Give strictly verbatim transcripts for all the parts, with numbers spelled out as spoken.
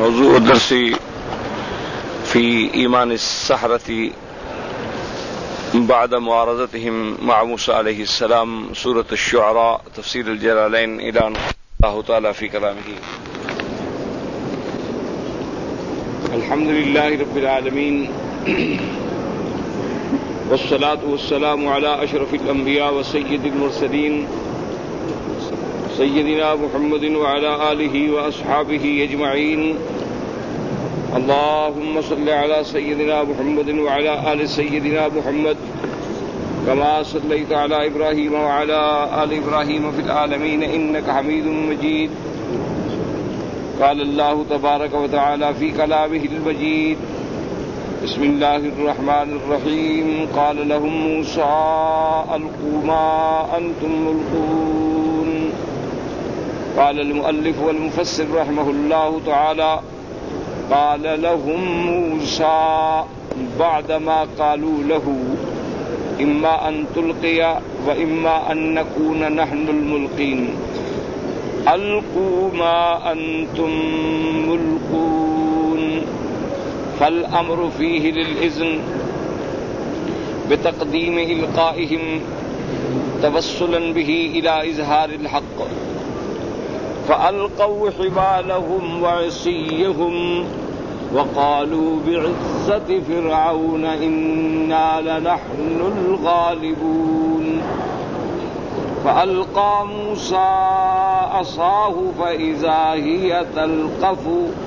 موضوع الدرس في إيمان السحرة بعد معارضتهم مع موسى عليه السلام، سورة الشعراء، تفسير الجلالين، إلى أن الله تعالى في كلامه. الحمد لله رب العالمين، والصلاة والسلام على أشرف الأنبياء وسيد المرسلين سيدنا محمد وعلى آله وأصحابه أجمعين. اللهم صل على سيدنا محمد وعلى آل سيدنا محمد كما صليت على إبراهيم وعلى آل إبراهيم في العالمين إنك حميد مجيد. قال الله تبارك وتعالى في كلامه المجيد: بسم الله الرحمن الرحيم. قال لهم موسى: ألقوا ما أنتم ملقون. قال المؤلف والمفسر رحمه الله تعالى: قال لهم موسى بعدما قالوا له: إما أن تلقي وإما أن نكون نحن الملقين، ألقوا ما أنتم ملقون. فالأمر فيه للإذن بتقديم إلقائهم توسلا به إلى إظهار الحق، فألقوا حبالهم وعصيهم وقالوا بعزة فرعون إنا لنحن الغالبون. فألقى موسى عصاه فإذا هي تلقف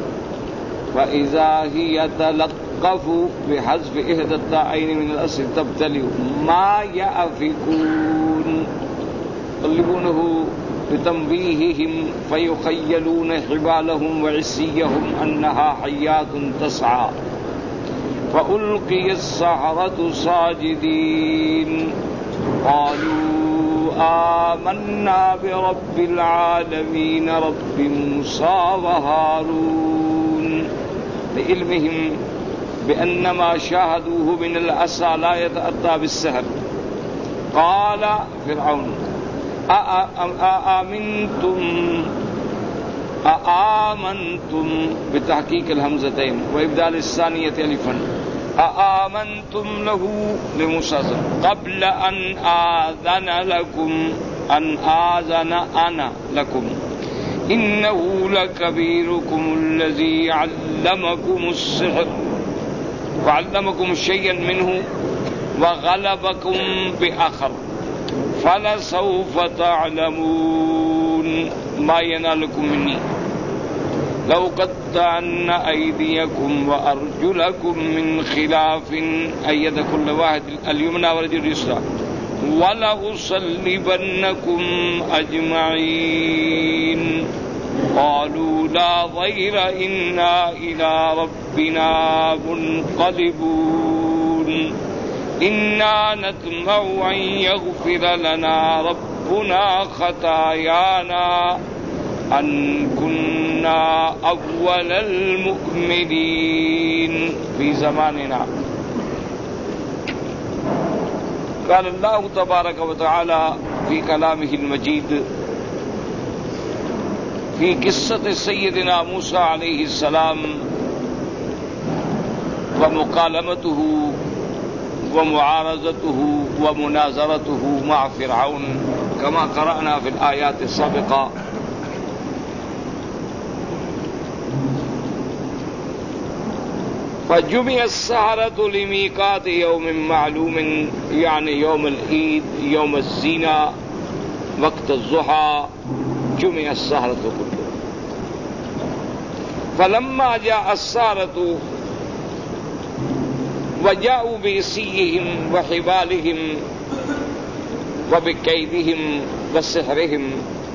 فإذا هي تلقف بحذف إحدى التاءين من الأصل تبتلع ما يأفكون، يقلبونه بتنبيههم فيخيلون حبالهم وعصيهم أنها حيات تسعى. فألقي السحرة ساجدين قالوا آمنا برب العالمين رب موسى وهارون، لعلمهم بأن ما شاهدوه من العصا لا يتأتى بالسحر. قال فرعون: أأمنتم أآمنتم بتحقيق الهمزتين وإبدال الثانية ألفا، أآمنتم له لموسى قبل أن آذن لكم أن آذن أنا لكم إنه لكبيركم الذي علمكم السحر وعلمكم شيئا منه وغلبكم بآخر فلسوف تعلمون ما ينالكم مني لو قطعن أيديكم وأرجلكم من خلاف أيد كل واحد اليمنى ورجل اليسرى ولأصلبنكم أجمعين. قالوا لا ضير إنا إلى ربنا منقلبون إنا نطمع أن يغفر لنا ربنا خطايانا أن كنا أول المؤمنين في زماننا. قال الله تبارك وتعالى في كلامه المجيد في قصة سيدنا موسى عليه السلام ومكالمته ومعارضته ومناظرته مع فرعون كما قرأنا في الآيات السابقة. فجمع السحرة لميقات يوم معلوم، يعني يوم العيد، يوم الزينة، وقت الضحى، جمع السحرة كله. فلما جاء السحرة وجاءوا بعصيهم وحبالهم وبكيدهم وسحرهم،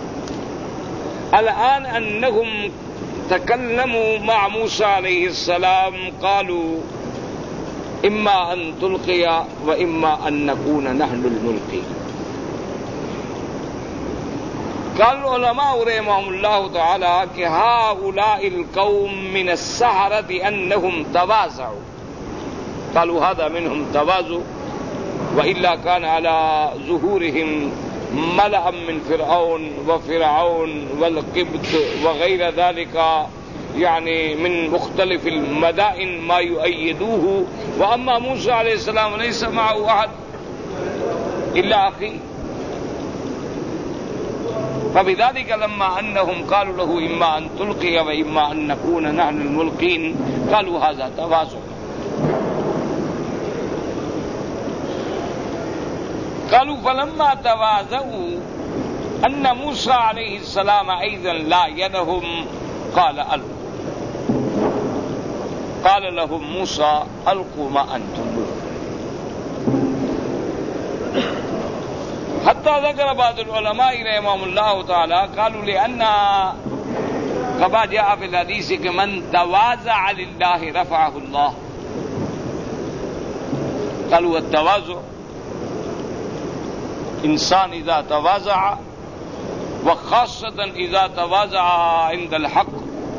الآن أنهم تكلموا مع موسى عليه السلام قالوا: إما أن تلقي وإما أن نكون نحن الملقي. قال العلماء رحمهم الله تعالى کہ هؤلاء القوم من السحرة أنهم تواضعوا، قالوا هذا منهم تواضع، وإلا كان على ظهورهم ملأ من فرعون وفرعون والقبط وغير ذلك يعني من مختلف المدائن ما يؤيدوه، وأما موسى عليه السلام ليس معه أحد إلا أخيه. فبذلك لما أنهم قالوا له إما أن تلقي وإما أن نكون نحن الملقين قالوا هذا تواضع. قالوا فلما تواضعوا أن موسى عليه السلام أيضا لا يدهم قال ألقوا. قال لهم موسى ألقوا ما أنتم. حتى ذكر بعض العلماء رحمهم الله تعالى قالوا لأن كما جاء في الحديث من تواضع لله رفعه الله. قالوا التواضع إنسان إذا تواضع، وخاصة إذا تواضع عند الحق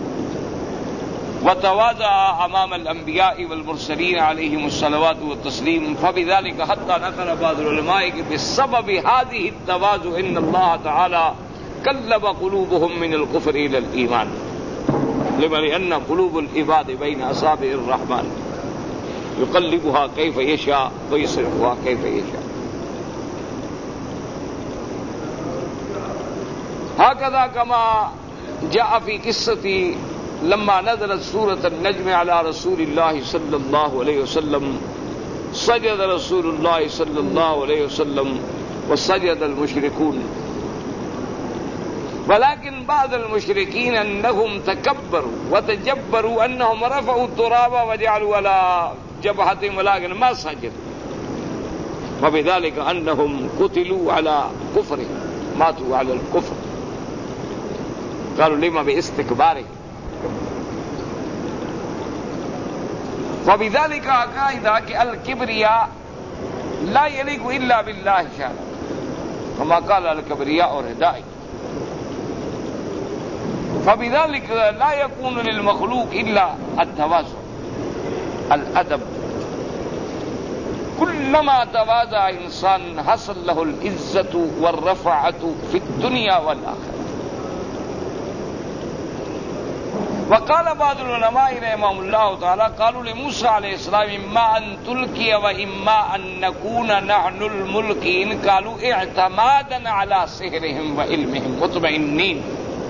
وتواضع أمام الأنبياء والمرسلين عليهم الصلوات والتسليم، فبذلك حتى نقل بعض العلماء بسبب هذه التواضع إن الله تعالى قلب قلوبهم من الكفر إلى الإيمان، لما لأن قلوب العباد بين أصابع الرحمن يقلبها كيف يشاء ويصرفها كيف يشاء. هكذا كما جاء في قصة لما نزلت سورة النجم على رسول الله صلى الله عليه وسلم سجد رسول الله صلى الله عليه وسلم وسجد المشركون، ولكن بعض المشركين أنهم تكبروا وتجبروا أنهم رفعوا التراب وجعلوا على جبهتهم ولكن ما سجدوا، وبذلك أنهم قتلوا على كفرهم، ماتوا على الكفر. قالوا لما باستكباره. وبذلك قائد الكبرياء لا يليق إلا بالله شأن، كما قال الكبرياء ردائي. فبذلك لا يكون للمخلوق إلا التواضع الأدب. كلما تواضع إنسان حصل له العزة والرفعة في الدنيا والآخرة. وقال بعض العلماء رحمهم الله تعالى قالوا لموسى عليه السلام إما أن تلقي وإما أن نكون نحن الملقين، قالوا اعتمادا على سحرهم وعلمهم مطمئنين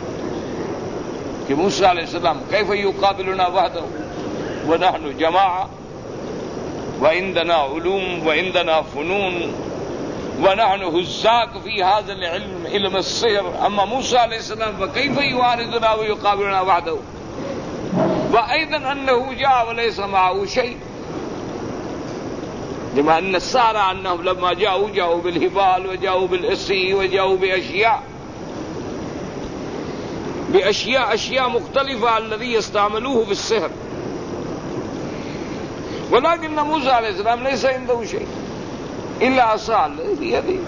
کہ موسى عليه السلام كيف يقابلنا وحده ونحن جماعة وعندنا علوم وعندنا فنون ونحن هزاق في هذا العلم علم السحر، أما موسى عليه السلام فكيف يعارضنا ويقابلنا وحده، وأيضا أنه جاء وليس معه شيء، لما أن السحرة أنهم لما جاءوا جاءوا بالهبال وجاءوا بالعصي وجاءوا بأشياء بأشياء أشياء مختلفة الذي يستعملوه في السحر، ولكن موسى عليه السلام ليس عنده شيء إلا عصا الذي بيده.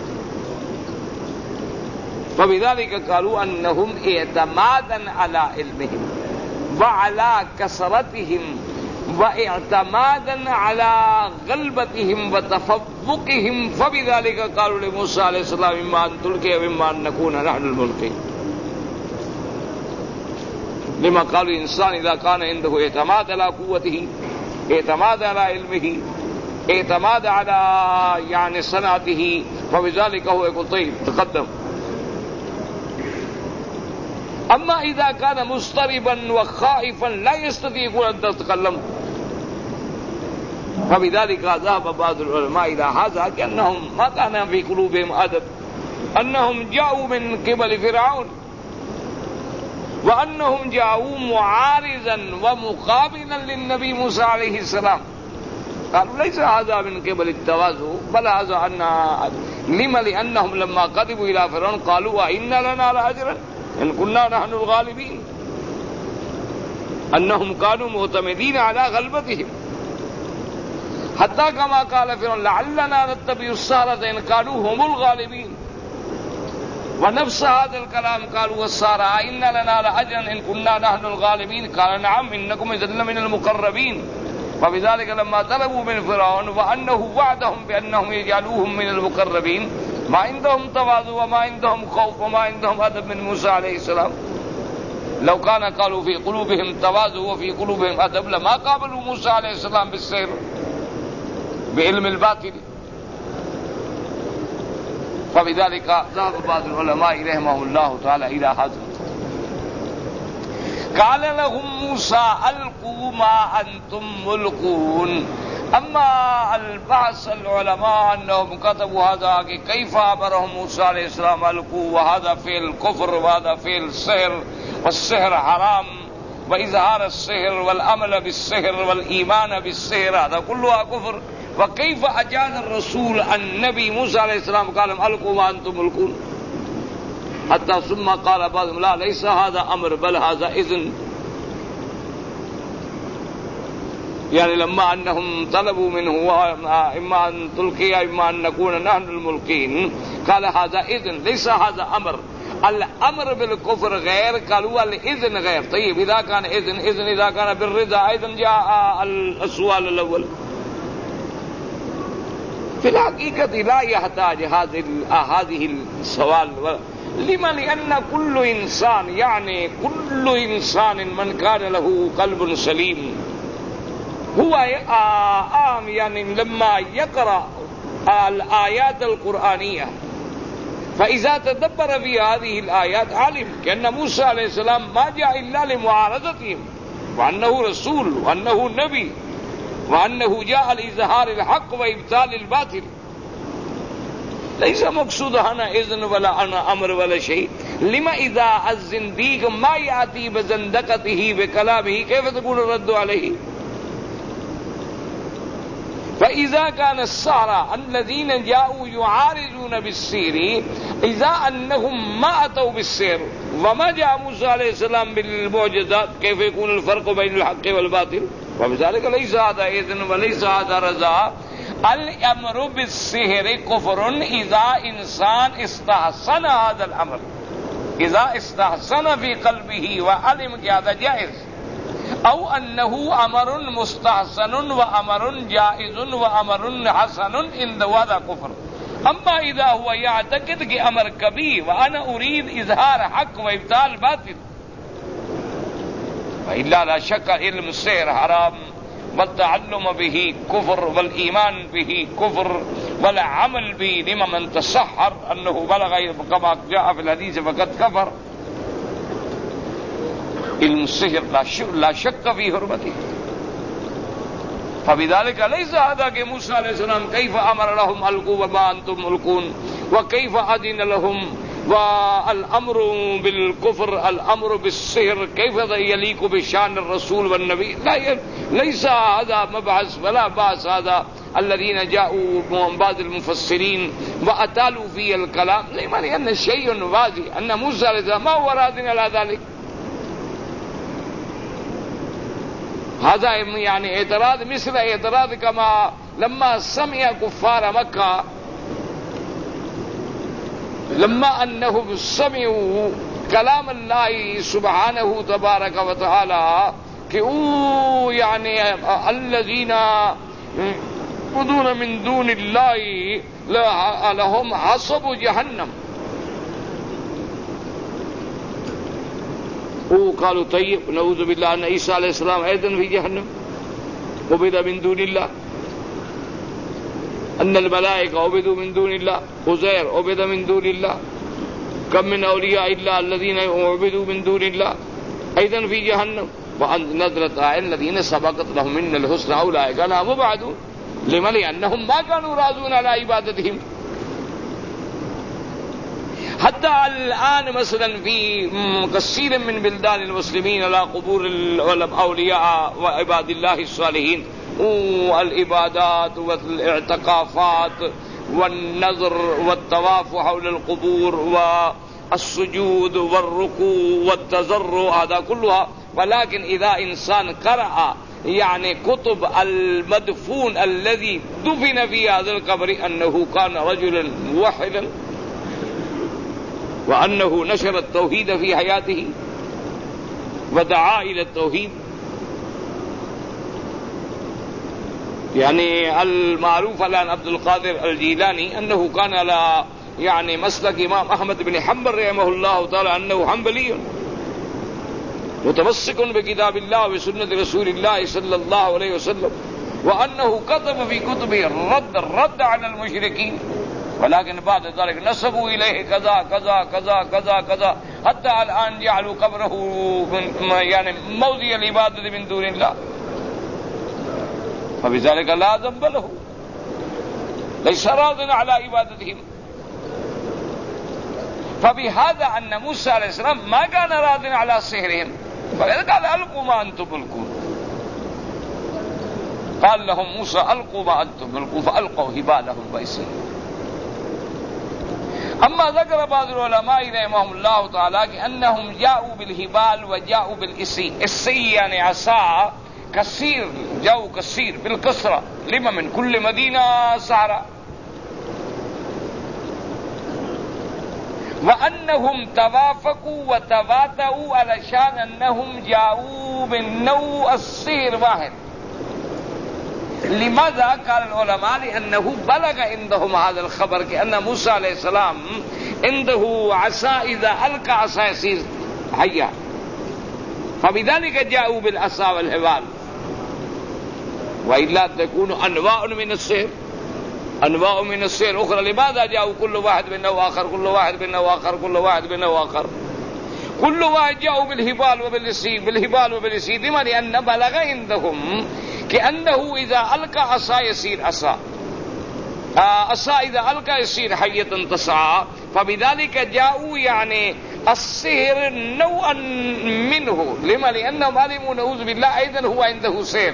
فبذلك قالوا أنهم اعتمادا على علمهم وعلى كثرتهم واعتمادا على غلبتهم وتفوقهم، فبذلك قالوا لموسى عليه السلام إما أن تلقي وإما أن نكون نحن الملقين. لما قالوا الإنسان إذا كان عنده اعتماد على قوته، اعتماد على علمه، اعتماد على يعني صنعته، فبذلك هو يقول طيب تقدم. أما إذا كان مضطربا وخائفا لا يستطيع أن يتكلم، فبذلك ذهب بعض العلماء إلى هذا كأنهم ما كان في قلوبهم أدب، أنهم جاءوا من قبل فرعون وأنهم جاءوا معارضا ومقابلا للنبي موسى عليه السلام. قالوا ليس هذا من قبل التواضع بل هذا أن لما لأنهم لما قدموا إلى فرعون قالوا وإن لنا لأجرا إن كنا نحن الغالبين، أنهم كانوا معتمدين على غلبتهم، حتى كما قال فرعون لعلنا نتبع السحرة إن كانوا هم الغالبين. ونفس هذا الكلام قالوا والسحرة إن لنا لأجرا إن كنا نحن الغالبين، قال نعم إنكم إذا من المقربين. فبذلك لما طلبوا من فرعون وأنه وعدهم بأنهم يجعلوهم من المقربين ما عندهم تواضع وما عندهم خوف وما عندهم أدب من موسى عليه السلام. لو كان قالوا في قلوبهم تواضع وفي قلوبهم ادب لما قابلوا موسى عليه السلام بالسحر بعلم الباطل. فبذلك ذهب بعض العلماء رحمهم الله تعالى الى هذا. قال لهم موسى القوا ما انتم ملقون. اما البحث العلماء انهم كتبوا هذا کہ كيف امرهم موسى عليه السلام القوا وهذا فعل كفر وهذا فعل سحر والسحر حرام واظهار السحر والعمل بالسحر والايمان بالسحر هذا كلها كفر. وكيف اجاز الرسول النبي موسى عليه السلام قال القوا ما انتم ملقون حتى ثم قال بعضهم لا ليس هذا امر بل هذا اذن. يعني لما انهم طلبوا منه اما ان تلقي اما ان نكون نحن الملقين قال هذا اذن ليس هذا امر. الامر بالكفر غير قالوا الاذن غير. طيب اذا كان اذن اذن اذا كان بالرضا ايضا جاء السؤال الاول. في الحقيقة لا يحتاج هذه هذه السؤال. لما؟ لأن كل إنسان يعني كل إنسان من كان له قلب سليم هو آم يعني لما يقرأ الآيات القرآنية فإذا تدبر في هذه الآيات علم كأن موسى عليه السلام ما جاء إلا لمعارضتهم وأنه رسول وأنه نبي وأنه جاء لإظهار الحق وإبطال الباطل. ليس مقصود هنا إذن ولا أنا أمر ولا شيء. لما إذا الزنديق ما يأتي بزندقته بكلامه كيف تكون الرد عليه؟ فإذا كان السحرة الذين جاءوا يعارضون بالسحر إذا أنهم ما أتوا بالسحر وما جاء موسى عليه السلام بالمعجزات كيف يكون الفرق بين الحق والباطل؟ وبذلك ليس هذا إذن وليس هذا رضا. الأمر بالسحر كفر إذا إنسان استحسن هذا الأمر إذا استحسن في قلبه وعلم هذا جائز أو أنه أمر مستحسن وأمر جائز وأمر حسن عند هذا كفر. أما إذا هو يعتقد کہ أمر كبير وأنا أريد إظهار حق وإبطال باطل فإلا لا شك علم السحر حرام والتعلم به كفر والإيمان به كفر والعمل به لمن من تسحر أنه بلغ كما جاء في الحديث فقد كفر. علم السحر لا شك في حرمته. فبذلك ليس هذا کہ موسى عليه السلام كيف أمر لهم ألقوا وما أنتم ملقون وكيف أذن لهم والأمر بالكفر الأمر بالسحر كيف يليق بشان الرسول والنبي. لا ليس هذا مبعث ولا بأس. هذا الذين جاءوا من بعض المفسرين وأطالوا في الكلام لما لأن شيء واضح أن موسى عليه السلام ما هو راضٍ على ذلك. هذا يعني اعتراض مثل اعتراض كما لما سمع كفار مكة لما أنهم سمعوا كلام الله سبحانه تبارك وتعالى کہ او يعني الذين يعبدون من دون الله لهم حسب جهنم او قالوا طيب نعوذ بالله ان عيسى عليه السلام ايضا في جهنم عبد من دون الله ان الملائكه عبدوا من دون الله عزير عبد من دون الله كم من اولياء الله الذين عبدوا من دون الله ايضا في جهنم وان نظرة عين الذين سبقت لهم من الحسنى اولئك عنها مبعدون. لما؟ لانهم ما كانوا راضون على عبادتهم. حتى الآن مثلا في كثير من بلدان المسلمين على قبور الأولياء وعباد الله الصالحين والعبادات والاعتكافات والنظر والطواف حول القبور والسجود والركوع والتضرع هذا كلها. ولكن إذا إنسان قرأ يعني كتب المدفون الذي دفن في هذا القبر أنه كان رجلا موحدا وأنه نشر التوحيد في حياته ودعا إلى التوحيد. يعني المعروف عن عبد القادر الجيلاني أنه كان على يعني مسلك إمام أحمد بن حنبل رحمه الله تعالى أنه حنبلي متمسك بكتاب الله وسنة رسول الله صلى الله عليه وسلم، وأنه كتب في كتبه الرد الرد على المشركين، ولكن بعد ذلك نسبوا إليه كذا كذا كذا كذا كذا حتى الآن جعلوا قبره يعني موضع العبادة من دون الله، فبذلك لا ذنب له، ليس راض على عبادتهم. فبهذا أن موسى عليه السلام ما كان راض على سحرهم، فقال ألقوا ما أنتم ملقون. قال لهم موسى ألقوا ما أنتم ملقون فألقوا هبالهم وعصيهم. أما ذكر بعض العلماء رحمهم الله تعالى أنهم جاءوا بالهبال وجاءوا بالعصي. العصي يعني عصا كثير، جاءوا كثير بالكثرة، لما من كل مدينة سحرة. وأنهم توافقوا وتواتؤوا علشان أنهم جاءوا من نوع السحر واحد. لماذا؟ قال العلماء لأنه بلغ عندهم هذا الخبر كأن موسى عليه السلام عنده عصا إذا ألقى عصا يصير حية، فبذلك جاءوا بالعصا والهبال، وإلا تكون أنواع من السحر، أنواع من السحر أخرى. لماذا جاءوا كل واحد بنوع آخر، كل واحد بنوع آخر، كل واحد بنوع آخر؟ كل واحد جاءوا بالهبال وبالعصي، بالهبال وبالعصي، لما؟ لأن بلغ عندهم كأنه إذا ألقى عصا يصير عصا، عصا إذا ألقى يصير حية تسعى، فبذلك جاءوا يعني السحر نوعا منه. لما؟ لأنهم علموا نعوذ بالله أيضا هو عنده سحر،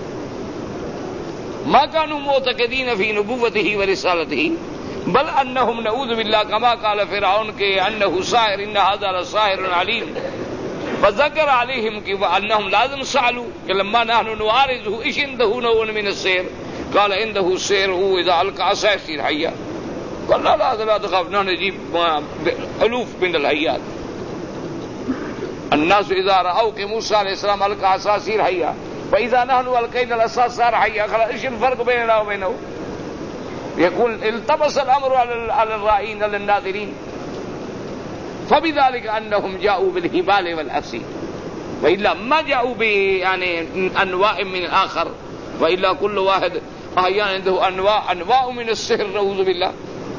ما كانوا معتقدين في نبوته ورسالته، بل أنهم نعوذ بالله كما قال فرعون كأنه ساحر، إن هذا لساحر عليم. فذكر عليهم أنهم لازم سألوا لما نحن نعارضه إيش عنده نوع من السحر، قال عنده السحر هو إذا ألقى عصا يصير حية. قال لا لا لا تخاف، نحن نجيب ألوف من الحيات. الناس إذا رأوا موسى عليه السلام ألقى عصا يصير حية، فإذا نحن ألقينا العصا صار حية، خلاص إيش الفرق بيننا وبينه؟ يقول التبس الأمر على الرائين على الناظرين. فبذلك أنهم جاءوا بالهبال والعصي، وإلا ما جاءوا ب يعني أنواع من آخر، وإلا كل واحد أحيانا عنده أنواع أنواع من السحر نعوذ بالله.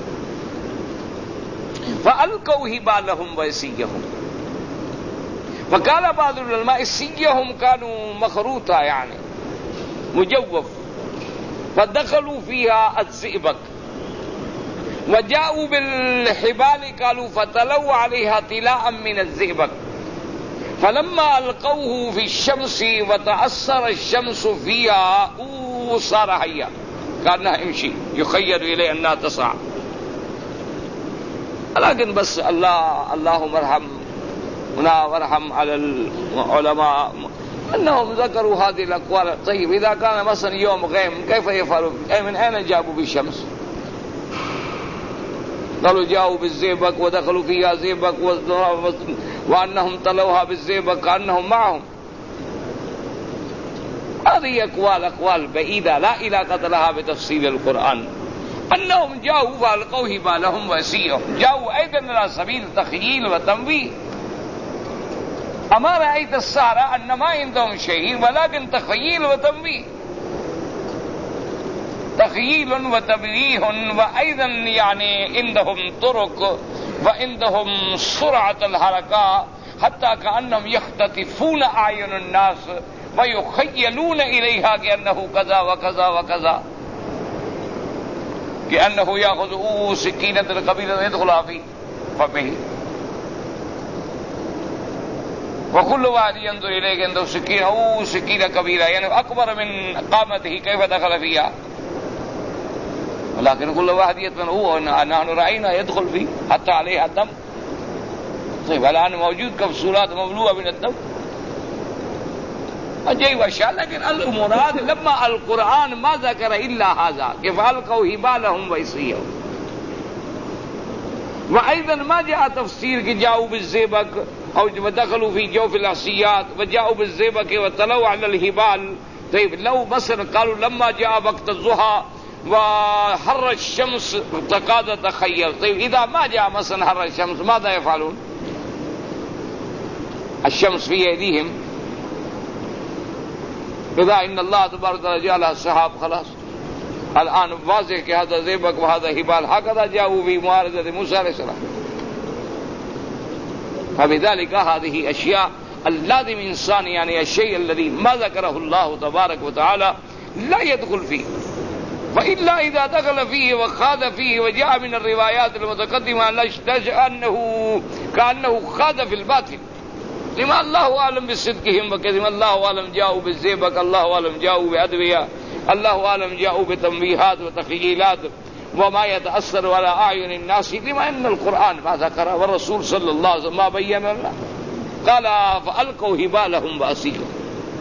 فألقوا هبالهم وعصيهم. وقال بعض العلماء عصيهم كانوا مخروطة يعني مجوف، فدخلوا فيها الزئبق، وجاءوا بالحبال قالوا فتلوا عليها طلاء من الزئبق، فلما ألقوه في الشمس وتأثر الشمس فيها صار حيا كأنها يمشي، يخيل إليه أنها تسعى. لكن بس الله اللهم ارحمنا وارحم على العلماء أنهم ذكروا هذه الأقوال. طيب إذا كان مثلا يوم غيم كيف يفعلوا؟ من أين جابوا بالشمس؟ قالوا جاءوا بالزئبق ودخلوا فيها زئبق وأنهم تلوها بالزئبق كأنهم معهم. هذه أقوال أقوال بعيدة لا علاقة لها بتفسير القرآن. أنهم جاءوا فألقوا هبالهم وعصيهم، جاءوا أيضا على سبيل تخييل وتنبيه. أما رأيت السحرة أن ما عندهم شيء ولكن تخييل وتنبيه، تخييل وتنبيه، وأيضا يعني عندهم طرق وعندهم سرعة الحركة، حتى كأنهم يختطفون أعين الناس ويخيلون إليها كأنه كذا وكذا وكذا، كأنه يأخذ أوه سكينة القبيلة يدخلها في فمه، وكل واحد ينظر إليه عنده سكينة، أوه سكينة كبيرة يعني أكبر من قامته كيف دخل فيها، ولكن كل واحد يتمنى هو نحن رأينا يدخل فيه حتى عليه الدم. طيب الآن موجود كبسولات مملوءة من الدم عجيب أشياء. لكن المراد لما القرآن ما ذكر إلا هذا كيف ألقوا هبالهم وعصيهم. وأيضا ما جاء تفسير كي جاءوا بالزئبق أو دخلوا في جوف العصيات وجاءوا بالزئبق وتلوا على الهبال. طيب لو مثلا قالوا لما جاء وقت الضحى وحر الشمس تكاد تخيل، طيب إذا ما جاء مثلا حر الشمس ماذا يفعلون؟ الشمس في أيديهم إذا إن الله تبارك وتعالى جعل السحاب خلاص الآن واضح کہ هذا زيبق وهذا هبال هكذا جاءوا في معارضة موسى عليه السلام. فبذلك هذه أشياء اللازم إنسان يعني الشيء الذي ما ذكره الله تبارك وتعالى لا يدخل فيه، فإلا إذا دخل فيه وخاض فيه وجاء من الروايات المتقدمة أنه كأنه خاض في الباطل. لما الله أعلم بصدقهم وكذب، الله أعلم جاءوا بالزيبق، الله أعلم جاءوا بأدوية، الله أعلم جاءوا بتنبيهات وتخيلات وما يتأثر على أعين الناس، لما أن القرآن ما ذكر والرسول صلى الله عليه وسلم ما بين لنا. قال فألقوا هبالهم وعصيهم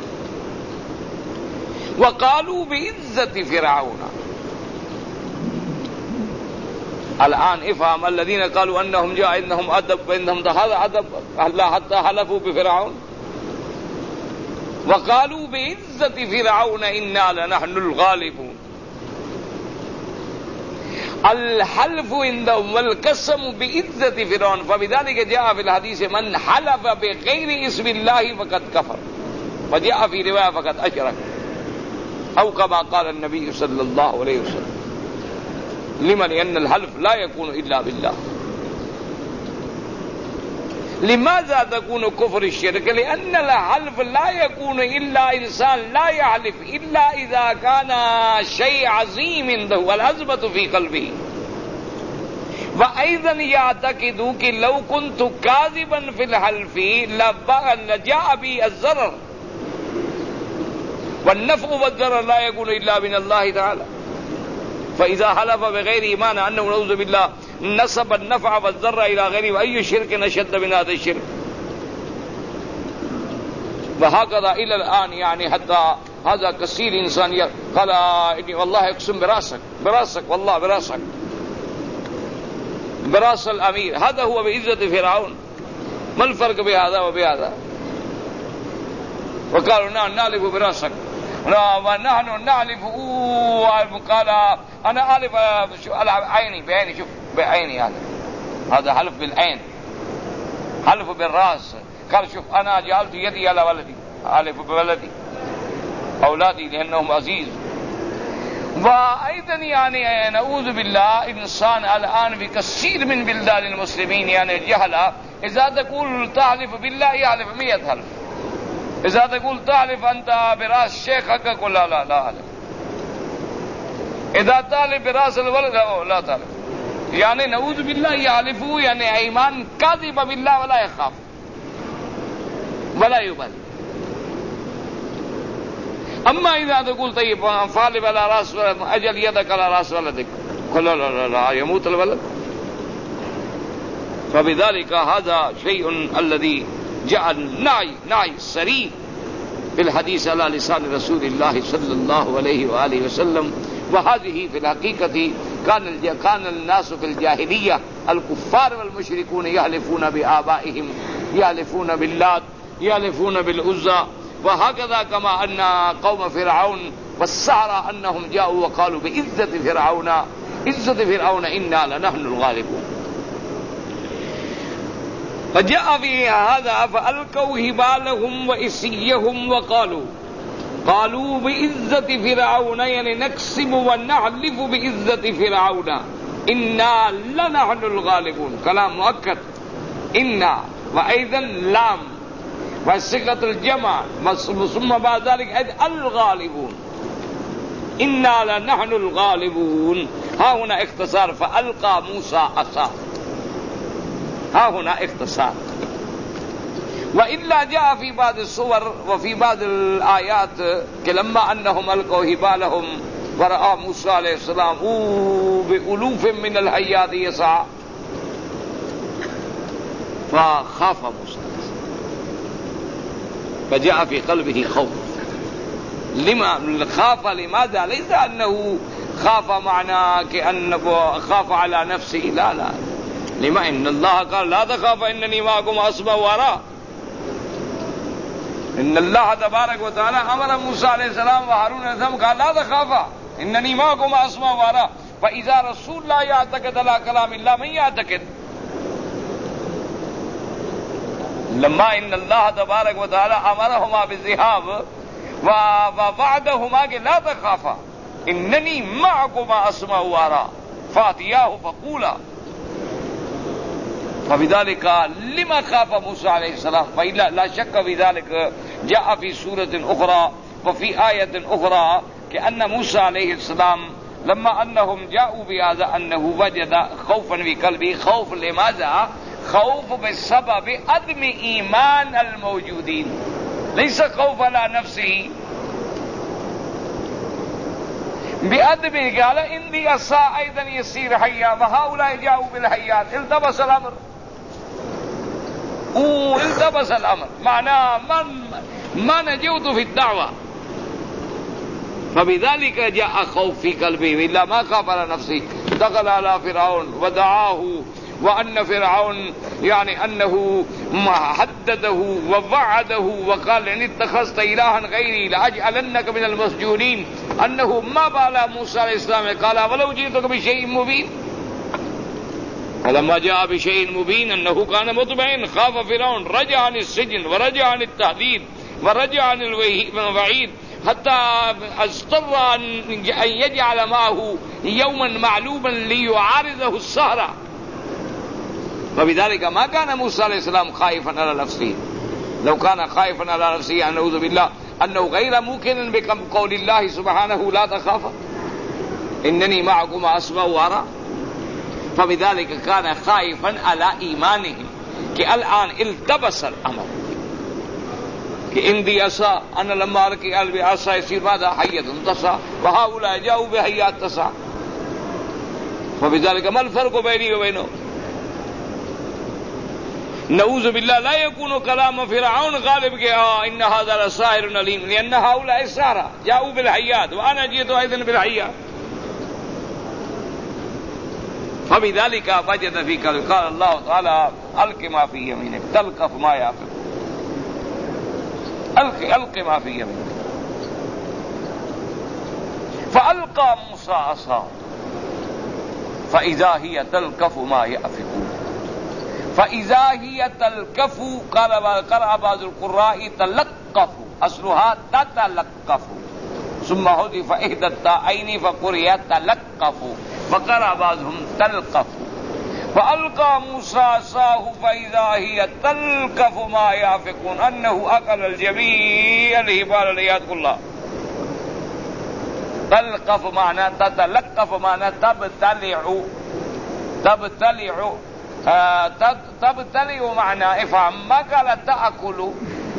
وقالوا بعزة فرعون. الآن افهم الذين قالوا أنهم جاء إنهم أدب إنهم هذا أدب الله حتى حلفوا بفرعون. وقالوا بعزة فرعون إنا لنحن الغالبون. الحلف عندهم والقسم بعزة فرعون، فبذلك جاء في الحديث من حلف بغير اسم الله فقد كفر، وجاء في رواية فقد أشرك، أو كما قال النبي صلى الله عليه وسلم. لما؟ لأن الحلف لا يكون إلا بالله. لماذا تكون كفر الشرك؟ لأن الحلف لا يكون إلا إنسان لا يحلف إلا إذا كان شيء عظيم عنده والعزمة في قلبه، وأيضا يعتقد کہ لو كنت كاذبا في الحلف لجاء بي الضرر، والنفع والضرر لا يكون إلا من الله تعالى. فإذا حلف بغير إيمان أنه نعوذ بالله نسب النفع والضر إلى غيره، وأي شرك أشد من هذا الشرك. وهكذا إلى الآن يعني حتى هذا كثير إنسان قال إني والله أقسم براسك براسك والله براسك براس الأمير، هذا هو بعزة فرعون. ما الفرق بهذا وبهذا؟ وقالوا نحن نحلف براسك ونحن نحلف. قال أنا أحلف على عيني بعيني، شوف بعيني، هذا هذا حلف بالعين، حلف بالراس. قال شوف أنا جعلت يدي على ولدي، أحلف بولدي أولادي لأنهم عزيز. وأيضا يعني نعوذ بالله إنسان الآن بكثير من بلدان المسلمين يعني جهلة، إذا تقول تحلف بالله يحلف مئة حلف، إذا تقول تحلف أنت براس شيخ حقك لا لا لا حلف، إذا تحلف براس الولد لا تحلف. يعني نعوذ بالله يحلفوا يعني إيمان كاذب بالله ولا يخاف ولا يبالي. أما إذا تقول طيب فاحلف على رأس أجل يدك على رأس ولدك، قل لا لا لا يموت الولد. فبذلك هذا شيء الذي جاء النعي نعي السريع في الحديث على لسان رسول الله صلى الله عليه وآله وسلم. وهذه في الحقيقة كان كان الناس في الجاهلية الكفار والمشركون يحلفون بآبائهم، يحلفون باللات، يحلفون بالعزى. وهكذا كما أن قوم فرعون والسحرة أنهم جاءوا وقالوا بعزة فرعون عزة فرعون إنا لنحن الغالبون. فجاء في هذا فألقوا هبالهم وإسيهم وقالوا قالوا بعزة فرعون يعني نكسب ونحلف بعزة فرعون إنا لنحن الغالبون. كلام مؤكد إنا، وأيضا لام وصيغة الجمع ثم بعد ذلك الغالبون، إنا لنحن الغالبون. ها هنا اختصار فألقى موسى عصاه، ها هنا اختصار. وإلا جاء في بعض الصور وفي بعض الآيات لما أنهم ألقوا هبالهم ورأى موسى عليه السلام بألوف من الحيات يسعى فخاف موسى، فجاء في قلبه خوف. لما خاف؟ لماذا؟ ليس أنه خاف معنى كأنه خاف على نفسه، لا لا. لما؟ إن الله قال لا تخاف إنني معكم أسمع وأرى. إن الله تبارك وتعالى أمر موسى عليه السلام وهارون عليه السلام قال لا تخافا إنني معكم أسمع وأرى. فإذا رسول لا يعتقد على كلام الله من يعتقد؟ لما ان اللہ تبارک و تعالی امرہما بالذہاب ووعدہما کہ لا تخافا اننی معکما اسمع وارا فاتیاہ فقولا فبذلك لما خاف موسى عليه السلام فإلا لا شك في ذلك جاء في سورة أخرى وفي آية أخرى كأن موسى عليه السلام لما أنهم جاءوا بهذا أنه وجد خوفا في قلبه. خوف لماذا؟ خوف بسبب عدم إيمان الموجودين، ليس خوف على نفسه، بعدم قال إني أساء أيضا يسير حيا وهؤلاء جاءوا بالحيات التبس الأمر التبس الأمر معناه من ما نجوت في الدعوة. فبذلك جاء خوف في قلبه إلا ما خاف على نفسه. دخل على فرعون ودعاه وأن فرعون يعني أنه حدده ووعده وقال إن اتخذت إلها غيري لأجعلنك من المسجونين. أنه ما بال موسى عليه السلام قال ولو جئتك بشيء مبين. فلما جاء بشيء مبين أنه كان مطمئن خاف فرعون، رجع عن السجن ورجع عن التهديد ورجع عن الوعيد حتى اضطر أن يجعل معه يوما معلوما ليعارضه السهرة. فبذلك ما كان موسى عليه السلام خائفا على نفسه. لو كان خائفا على نفسه نعوذ بالله أنه غير ممكن بقول الله سبحانه لا تخافا إنني معكما أسمع وأرى. فبذلك كان خائفا على إيمانه کہ الآن التبس الأمر کہ اندی عصا أنا لما أركي قلبي عصا يصير ماذا؟ حية تسعى وهؤلاء جاءوا بحيات تسعى. فبذلك ما الفرق بيني وبينه؟ نعوذ بالله لا يكون كلام فرعون غالب کہ آه إن هذا لساحر عليم لأن هؤلاء السحرة جاءوا بالحيات وأنا جئت أيضا بالحيات. فبذلك وجد في قلبه قال الله تعالى ألق ما في يمينك تلقف ما يأفك ألق ألق ما في يمينك. فألقى موسى عصاه فإذا هي تلقف ما يأفكون. فإذا هي تلقف قرأ بعض القراء تلقف أصلها تتلقف ثم حذف إحدى التاءين فقرئ تلقف فقرأ بعضهم تلقف. فألقى موسى عصاه فإذا هي تلقف ما يأفكون أنه أكل الجميع الهبال ليات الله. تلقف معنى تتلقف معنى تبتلع تبتلع آه تبتلع معنى افهم ما قال تأكل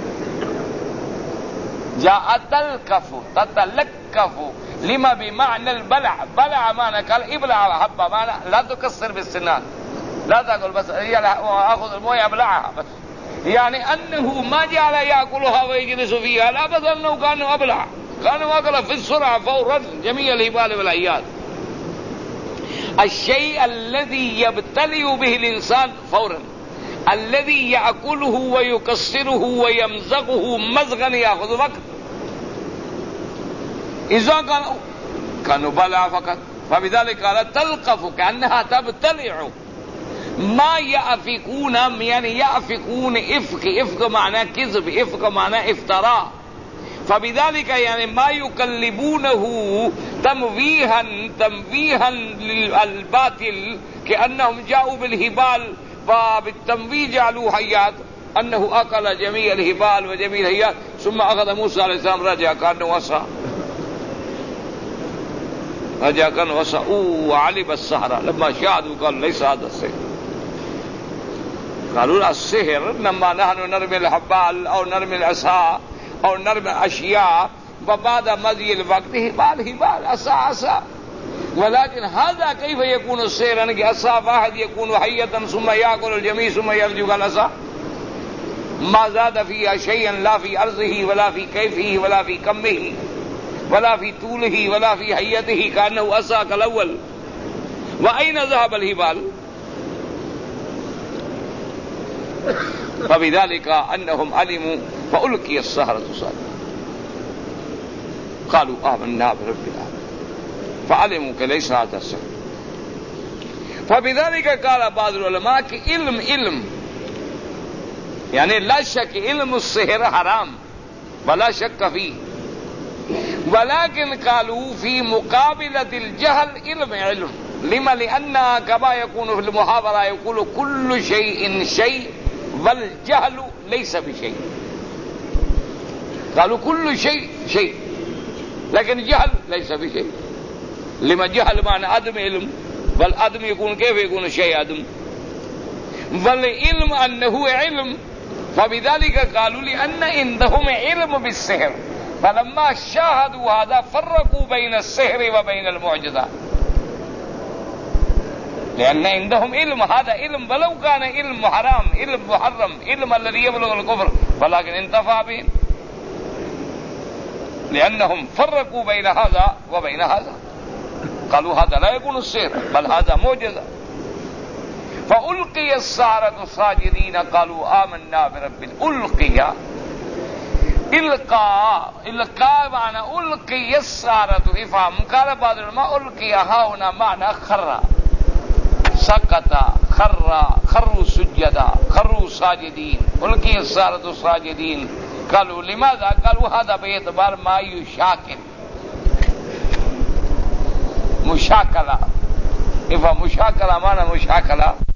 جاء تلقف تتلقف لما بمعنى البلع. بلع معنى قال ابلع حبة معنى لا تكسر بالسنان لا تأكل بس أخذ المويه أبلعها بس يعني أنه ما جعل يأكلها ويجلس فيها لا بس أنه كانوا أبلع كانوا أكل في السرعة فورا جميع الهبال والعياد. الشيء الذي يبتلي به الإنسان فورا الذي يأكله ويكسره ويمزقه مزغا يأخذ وقت. إذا كانوا كانوا بلع فقط. فبذلك قال تلقف كأنها تبتلع ما يأفكون يعني يأفكون إفك إفك معناه كذب إفك معناه افتراء. فبذلك يعني ما يقلبونه تمويها تمويها للباطل كأنهم جاءوا بالهبال فبالتمويه جعلوا حيات أنه أكل جميع الهبال وجميع الحيات. ثم أخذ موسى عليه السلام رجع كأنه وصى رجع كأنه وصى وعلب السحرة لما شاهدوا قال ليس هذا السحر. قالوا السحر لما نحن نرمي الحبال أو نرمي العصا أو نرمي أشياء وبعد مضي الوقت هبال هبال عصا عصا. ولكن هذا كيف يكون السحر أن عصا واحد يكون حية ثم يأكل الجميع ثم يرجع العصا ما زاد فيها شيئا لا في أرضه ولا في كيفه ولا في كمه ولا في طوله ولا في حيته كأنه عصا كالأول. وأين ذهب الهبال؟ فبذلك أنهم علموا فألقي السحرة ساجدين قالوا آمنا برب العالمين فعلموا کہ ليس هذا السحر. فبذلك قال بعض العلماء کہ علم علم یعنی لا شک علم السحر حرام ولا شک فيه، ولكن قالوا في مقابلة الجهل علم علم. لما؟ لأن كما يكون في المحاورة يقول كل شيء شيء والجهل ليس بشيء. قالوا كل شيء شيء لكن جهل ليس بشيء. لما؟ جهل معنى عدم علم، والعدم يكون كيف يكون شيء عدم؟ والعلم أنه علم، فبذلك قالوا لأن عندهم علم بالسحر، فلما شاهدوا هذا فرقوا بين السحر وبين المعجزة، لأن عندهم علم، هذا علم ولو كان علم حرام، علم محرم، علم الذي يبلغ الكفر، ولكن انتفع به، لأنهم فرقوا بين هذا وبين هذا. قالوا هذا لا يكون السحر بل هذا معجزة. فألقي السحرة ساجدين قالوا آمنا برب. ألقي القاء، القاء معنى ألقي السحرة إفهام. قال بعض العلماء ألقي ها هنا معنى خر، سقط، خر، خروا سجدا، خروا ساجدين. ألقي السحرة ساجدين. قالوا لماذا؟ قالوا هذا باعتبار ما يشاكل، مشاكلة. إفهم مشاكلة معنى مشاكلة